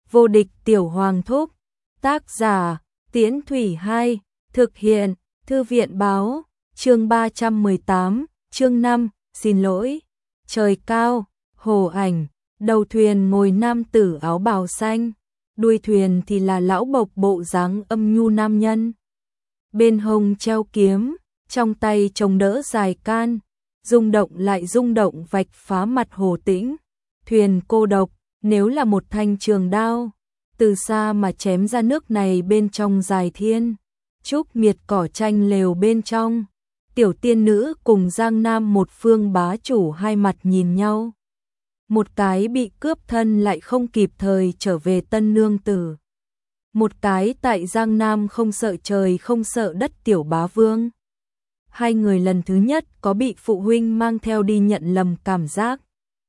Vô địch tiểu hoàng thúc. Tác giả, Tiễn Thủy 2, thực hiện, Thư viện báo, chương 318, chương 5, xin lỗi. Trời cao, hồ ảnh, đầu thuyền ngồi nam tử áo bào xanh, đuôi thuyền thì là lão bộc bộ dáng âm nhu nam nhân. Bên hông treo kiếm, trong tay chống đỡ dài can, rung động lại rung động vạch phá mặt hồ tĩnh. Thuyền cô độc, nếu là một thanh trường đao, từ xa mà chém ra nước này bên trong dài thiên. Trúc miệt cỏ tranh lều bên trong, tiểu tiên nữ cùng Giang Nam một phương bá chủ hai mặt nhìn nhau. Một cái bị cướp thân lại không kịp thời trở về tân nương tử. Một cái tại Giang Nam không sợ trời không sợ đất tiểu bá vương. Hai người lần thứ nhất có bị phụ huynh mang theo đi nhận lầm cảm giác.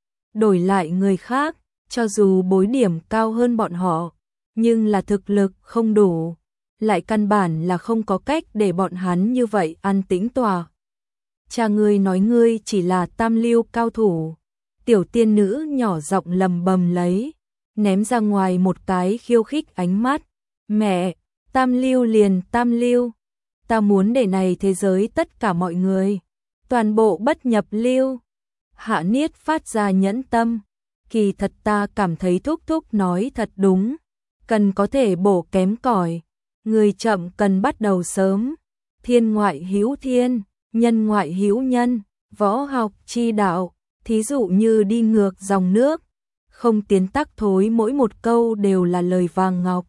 Đổi lại người khác, cho dù bối điểm cao hơn bọn họ, nhưng là thực lực không đủ, lại căn bản là không có cách để bọn hắn như vậy an tĩnh tòa. Cha ngươi nói ngươi chỉ là tam lưu cao thủ. Tiểu tiên nữ nhỏ giọng lầm bầm lấy, ném ra ngoài một cái khiêu khích ánh mắt. Mẹ, tam lưu liền tam lưu. Ta muốn để này thế giới tất cả mọi người, toàn bộ bất nhập lưu. Hạ Niết phát ra nhẫn tâm. Kỳ thật ta cảm thấy thúc thúc nói thật đúng. Cần có thể bổ kém cỏi. Người chậm cần bắt đầu sớm. Thiên ngoại hữu thiên, nhân ngoại hữu nhân, võ học chi đạo. Thí dụ như đi ngược dòng nước, không tiến tắc thối, mỗi một câu đều là lời vàng ngọc.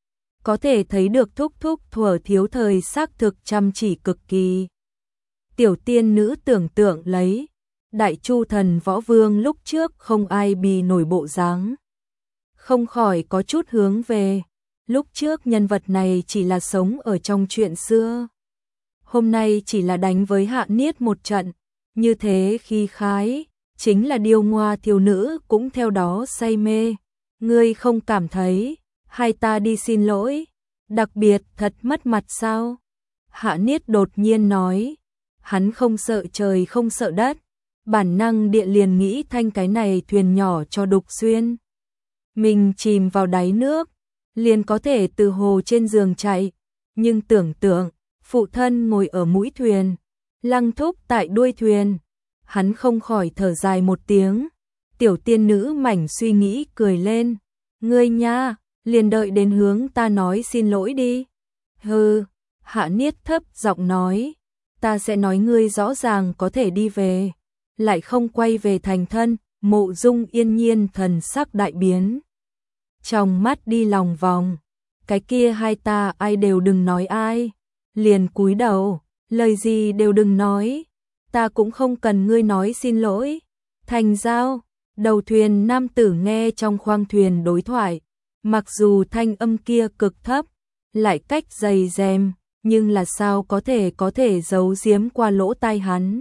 Có thể thấy được thúc thúc thuở thiếu thời xác thực chăm chỉ cực kỳ. Tiểu tiên nữ tưởng tượng lấy, đại chu thần võ vương lúc trước không ai bì nổi bộ dáng. Không khỏi có chút hướng về, lúc trước nhân vật này chỉ là sống ở trong chuyện xưa. Hôm nay chỉ là đánh với Hạ Niết một trận, như thế khi khái. Chính là điêu ngoa thiếu nữ cũng theo đó say mê. Ngươi không cảm thấy, hai ta đi xin lỗi, đặc biệt thật mất mặt sao? Hạ Niết đột nhiên nói, hắn không sợ trời không sợ đất, bản năng địa liền nghĩ thanh cái này thuyền nhỏ cho đục xuyên. Mình chìm vào đáy nước, liền có thể từ hồ trên giường chạy, nhưng tưởng tượng, phụ thân ngồi ở mũi thuyền, Lăng Thúc tại đuôi thuyền. Hắn không khỏi thở dài một tiếng. Tiểu tiên nữ mảnh suy nghĩ cười lên. Ngươi nha, liền đợi đến hướng ta nói xin lỗi đi. Hừ, Hạ Niết thấp giọng nói. Ta sẽ nói ngươi rõ ràng có thể đi về. Lại không quay về thành thân. Mộ Dung yên nhiên thần sắc đại biến. Trong mắt đi lòng vòng. Cái kia hai ta ai đều đừng nói ai. Liền cúi đầu, lời gì đều đừng nói. Ta cũng không cần ngươi nói xin lỗi. Thành giao, đầu thuyền nam tử nghe trong khoang thuyền đối thoại, mặc dù thanh âm kia cực thấp, lại cách dày dèm, nhưng là sao có thể giấu giếm qua lỗ tai hắn.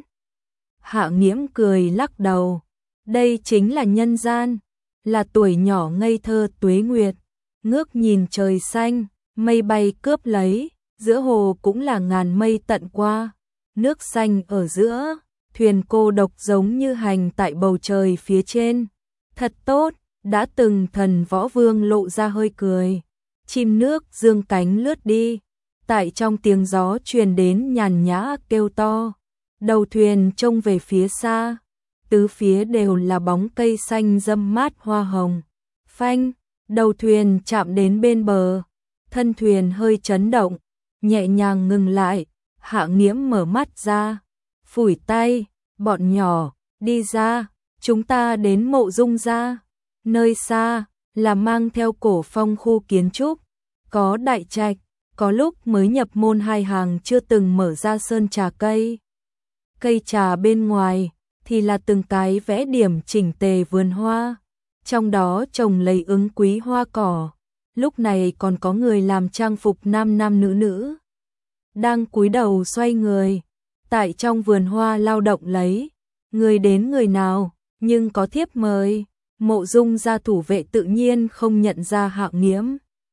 Hạ Nghiễm cười lắc đầu, đây chính là nhân gian, là tuổi nhỏ ngây thơ tuế nguyệt, ngước nhìn trời xanh, mây bay cướp lấy, giữa hồ cũng là ngàn mây tận qua. Nước xanh ở giữa, thuyền cô độc giống như hành tại bầu trời phía trên. Thật tốt, đã từng thần võ vương lộ ra hơi cười. Chim nước dương cánh lướt đi, tại trong tiếng gió truyền đến nhàn nhã kêu to. Đầu thuyền trông về phía xa, tứ phía đều là bóng cây xanh râm mát hoa hồng. Phanh, đầu thuyền chạm đến bên bờ, thân thuyền hơi chấn động, nhẹ nhàng ngừng lại. Hạ Nghiễm mở mắt ra, phủi tay, bọn nhỏ, đi ra, chúng ta đến Mộ Dung gia. Nơi xa, là mang theo cổ phong khu kiến trúc, có đại trạch, có lúc mới nhập môn hai hàng chưa từng mở ra sơn trà cây. Cây trà bên ngoài, thì là từng cái vẽ điểm chỉnh tề vườn hoa, trong đó trồng lấy ứng quý hoa cỏ. Lúc này còn có người làm trang phục nam nam nữ nữ. Đang cúi đầu xoay người, tại trong vườn hoa lao động lấy, người đến người nào, nhưng có thiếp mời. Mộ Dung gia thủ vệ tự nhiên không nhận ra Hạ Nghiễm.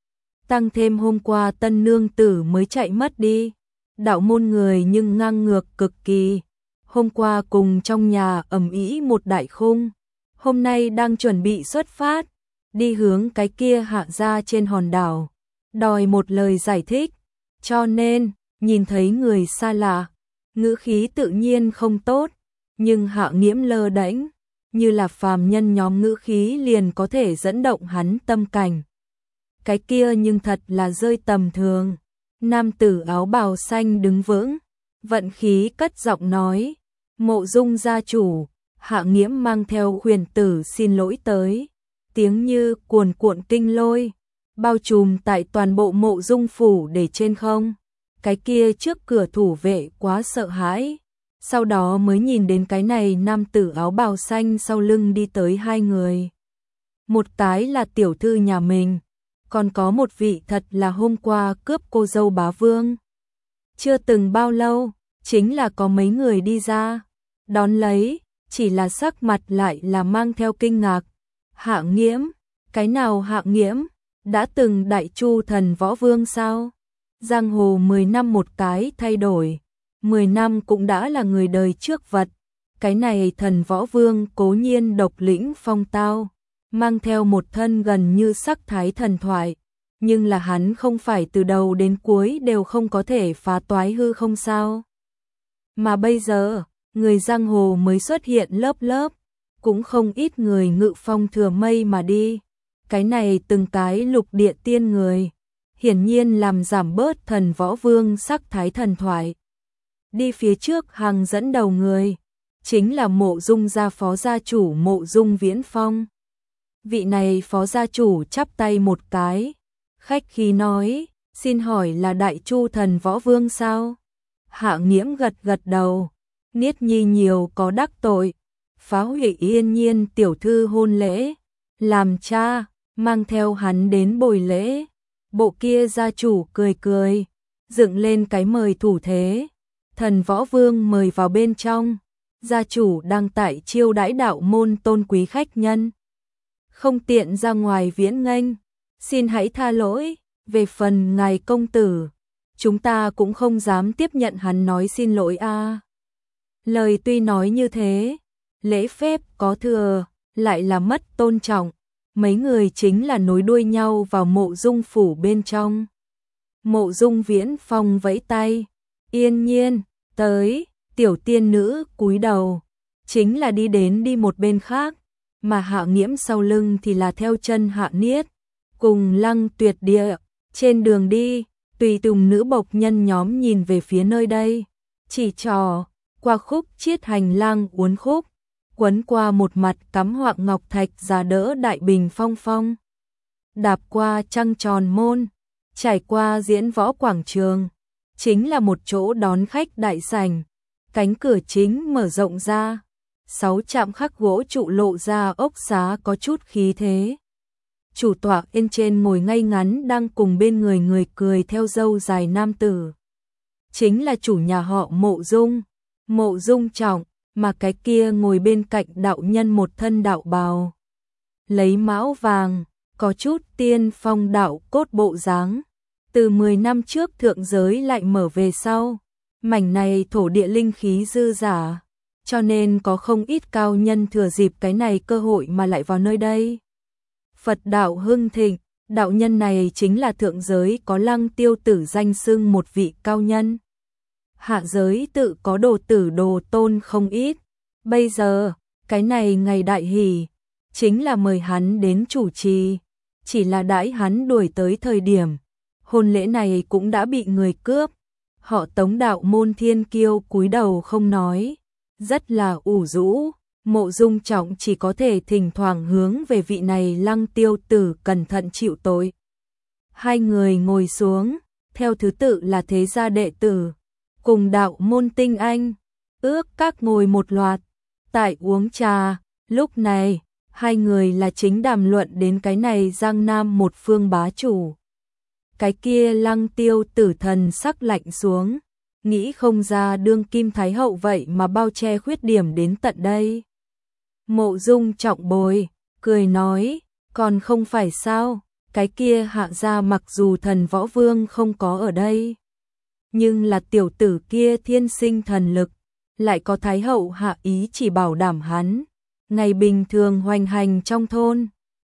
Tăng thêm hôm qua tân nương tử mới chạy mất đi, đạo môn người nhưng ngang ngược cực kỳ. Hôm qua cùng trong nhà ầm ĩ một đại khung, hôm nay đang chuẩn bị xuất phát, đi hướng cái kia hạ gia trên hòn đảo, đòi một lời giải thích, cho nên, nhìn thấy người xa lạ, ngữ khí tự nhiên không tốt, nhưng Hạ Nghiễm lơ đễnh, như là phàm nhân nhóm ngữ khí liền có thể dẫn động hắn tâm cảnh. Cái kia nhưng thật là rơi tầm thường. Nam tử áo bào xanh đứng vững, vận khí cất giọng nói, Mộ Dung gia chủ, Hạ Nghiễm mang theo huyền tử xin lỗi tới. Tiếng như cuồn cuộn kinh lôi, bao trùm tại toàn bộ Mộ Dung phủ để trên không. Cái kia trước cửa thủ vệ quá sợ hãi, sau đó mới nhìn đến cái này nam tử áo bào xanh sau lưng đi tới hai người. Một cái là tiểu thư nhà mình, còn có một vị thật là hôm qua cướp cô dâu bá vương. Chưa từng bao lâu, chính là có mấy người đi ra, đón lấy, chỉ là sắc mặt lại là mang theo kinh ngạc. Hạ Nghiễm, cái nào Hạ Nghiễm, đã từng đại chu thần võ vương sao? Giang hồ 10 năm một cái thay đổi, 10 năm cũng đã là người đời trước vật. Cái này thần võ vương cố nhiên độc lĩnh phong tao, mang theo một thân gần như sắc thái thần thoại, nhưng là hắn không phải từ đầu đến cuối đều không có thể phá toái hư không sao. Mà bây giờ, người giang hồ mới xuất hiện lớp lớp, cũng không ít người ngự phong thừa mây mà đi. Cái này từng cái lục địa tiên người, hiển nhiên làm giảm bớt thần võ vương sắc thái thần thoại. Đi phía trước hàng dẫn đầu người, chính là Mộ Dung gia phó gia chủ Mộ Dung Viễn Phong. Vị này phó gia chủ chắp tay một cái, khách khí nói, xin hỏi là đại chu thần võ vương sao? Hạ Nghiễm gật gật đầu, Niết Nhi nhiều có đắc tội, phá hủy Yên Nhiên tiểu thư hôn lễ, làm cha, mang theo hắn đến bồi lễ. Bộ kia gia chủ cười cười, dựng lên cái mời thủ thế, thần võ vương mời vào bên trong, gia chủ đang tại chiêu đãi đạo môn tôn quý khách nhân. Không tiện ra ngoài viễn nghênh, xin hãy tha lỗi, về phần ngài công tử, chúng ta cũng không dám tiếp nhận hắn nói xin lỗi a. Lời tuy nói như thế, lễ phép có thừa, lại là mất tôn trọng. Mấy người chính là nối đuôi nhau vào Mộ Dung phủ bên trong. Mộ Dung Viễn Phong vẫy tay, Yên Nhiên, tới, tiểu tiên nữ cúi đầu, chính là đi một bên khác, mà Hạ Nghiễm sau lưng thì là theo chân Hạ Niết, cùng Lăng Tuyệt Địa, trên đường đi, tùy tùng nữ bộc nhân nhóm nhìn về phía nơi đây, chỉ trò, qua khúc chiết hành lang uốn khúc, quấn qua một mặt cắm hoạng ngọc thạch giá đỡ đại bình phong phong. Đạp qua trăng tròn môn, trải qua diễn võ quảng trường, chính là một chỗ đón khách đại sảnh, cánh cửa chính mở rộng ra, 6 chạm khắc gỗ trụ lộ ra ốc xá có chút khí thế. Chủ tọa bên trên ngồi ngay ngắn đang cùng bên người cười theo dâu dài nam tử. Chính là chủ nhà họ Mộ Dung Trọng. Mà cái kia ngồi bên cạnh đạo nhân một thân đạo bào, lấy mão vàng, có chút tiên phong đạo cốt bộ dáng. Từ 10 năm trước thượng giới lại mở về sau, mảnh này thổ địa linh khí dư dả, cho nên có không ít cao nhân thừa dịp cái này cơ hội mà lại vào nơi đây. Phật đạo hưng thịnh, đạo nhân này chính là thượng giới có Lăng Tiêu Tử danh xưng một vị cao nhân. Hạ giới tự có đồ tử đồ tôn không ít. Bây giờ, cái này ngày đại hỷ, chính là mời hắn đến chủ trì. Chỉ là đãi hắn đuổi tới thời điểm, hôn lễ này cũng đã bị người cướp. Họ Tống đạo môn thiên kiêu cúi đầu không nói, rất là ủ rũ. Mộ Dung Trọng chỉ có thể thỉnh thoảng hướng về vị này Lăng Tiêu Tử cẩn thận chịu tội. Hai người ngồi xuống, theo thứ tự là thế gia đệ tử cùng đạo môn tinh anh, ước các ngồi một loạt, tại uống trà. Lúc này, hai người là chính đàm luận đến cái này Giang Nam một phương bá chủ. Cái kia Lăng Tiêu Tử thần sắc lạnh xuống, nghĩ không ra đương kim thái hậu vậy mà bao che khuyết điểm đến tận đây. Mộ Dung Trọng bồi, cười nói, còn không phải sao, cái kia Hạ gia mặc dù thần võ vương không có ở đây, nhưng là tiểu tử kia thiên sinh thần lực, lại có thái hậu hạ ý chỉ bảo đảm hắn, ngày bình thường hoành hành trong thôn,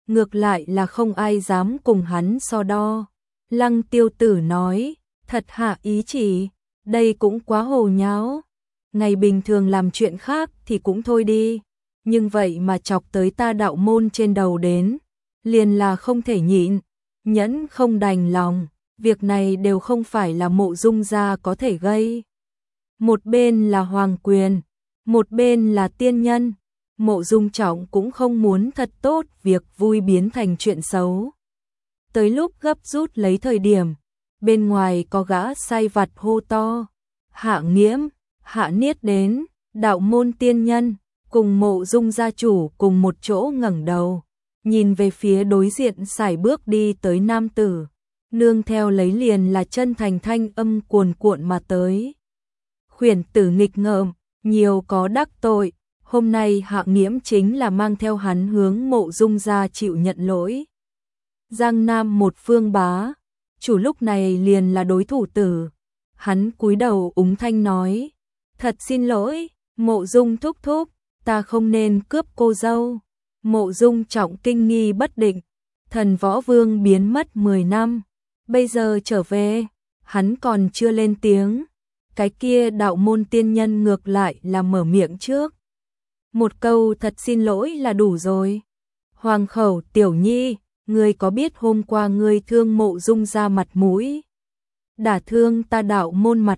ngược lại là không ai dám cùng hắn so đo. Lăng Tiêu Tử nói, thật hạ ý chỉ, đây cũng quá hồ nháo. Ngày bình thường làm chuyện khác thì cũng thôi đi, nhưng vậy mà chọc tới ta đạo môn trên đầu đến, liền là không thể nhịn, nhẫn không đành lòng, việc này đều không phải là Mộ Dung gia có thể gây. Một bên là hoàng quyền, một bên là tiên nhân, Mộ Dung Trọng cũng không muốn thật tốt việc vui biến thành chuyện xấu. Tới lúc gấp rút lấy thời điểm, bên ngoài có gã sai vặt hô to, Hạ Nghiễm, Hạ Niết đến, đạo môn tiên nhân, cùng Mộ Dung gia chủ cùng một chỗ ngẩng đầu, nhìn về phía đối diện sải bước đi tới nam tử, nương theo lấy liền là chân thành thanh âm cuồn cuộn mà tới. Khuyển tử nghịch ngợm, nhiều có đắc tội, hôm nay Hạ Nghiễm chính là mang theo hắn hướng Mộ Dung gia chịu nhận lỗi. Giang Nam một phương bá, chủ lúc này liền là đối thủ tử, hắn cúi đầu úng thanh nói, thật xin lỗi, Mộ Dung thúc thúc, ta không nên cướp cô dâu. Mộ Dung Trọng kinh nghi bất định, Thần Võ Vương biến mất 10 năm, bây giờ trở về, hắn còn chưa lên tiếng, cái kia đạo môn tiên nhân ngược lại là mở miệng trước. Một câu thật xin lỗi là đủ rồi. Hoàng khẩu tiểu nhi, ngươi có biết hôm qua ngươi thương Mộ Dung ra mặt mũi, đả thương ta đạo môn mặt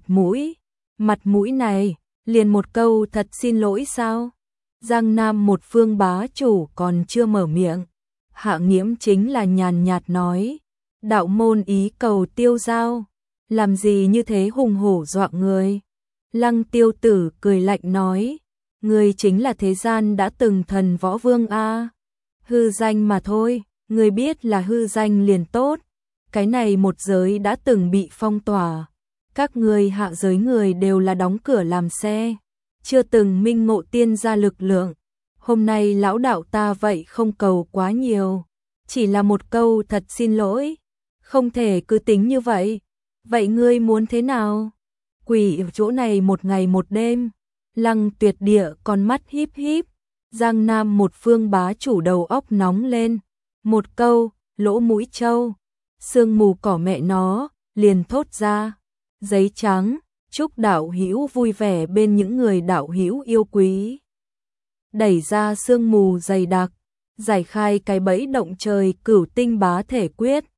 mũi này, liền một câu thật xin lỗi sao? Giang Nam một phương bá chủ còn chưa mở miệng, Hạ Nghiễm chính là nhàn nhạt nói, đạo môn ý cầu tiêu giao, làm gì như thế hùng hổ dọa người. Lăng Tiêu Tử cười lạnh nói, ngươi chính là thế gian đã từng Thần Võ Vương a, hư danh mà thôi, ngươi biết là hư danh liền tốt, cái này một giới đã từng bị phong tỏa, các ngươi hạ giới người đều là đóng cửa làm xe, chưa từng minh ngộ tiên gia lực lượng. Hôm nay lão đạo ta vậy không cầu quá nhiều, chỉ là một câu thật xin lỗi, không thể cứ tính như vậy. Vậy ngươi muốn thế nào? Quỷ ở chỗ này một ngày một đêm. Lăng Tuyệt Địa con mắt híp híp, Giang Nam một phương bá chủ đầu óc nóng lên, một câu, lỗ mũi trâu, sương mù cỏ mẹ nó, liền thốt ra, giấy trắng. Chúc đạo hữu vui vẻ bên những người đạo hữu yêu quý. Đẩy ra sương mù dày đặc, giải khai cái bẫy động trời cửu tinh bá thể quyết.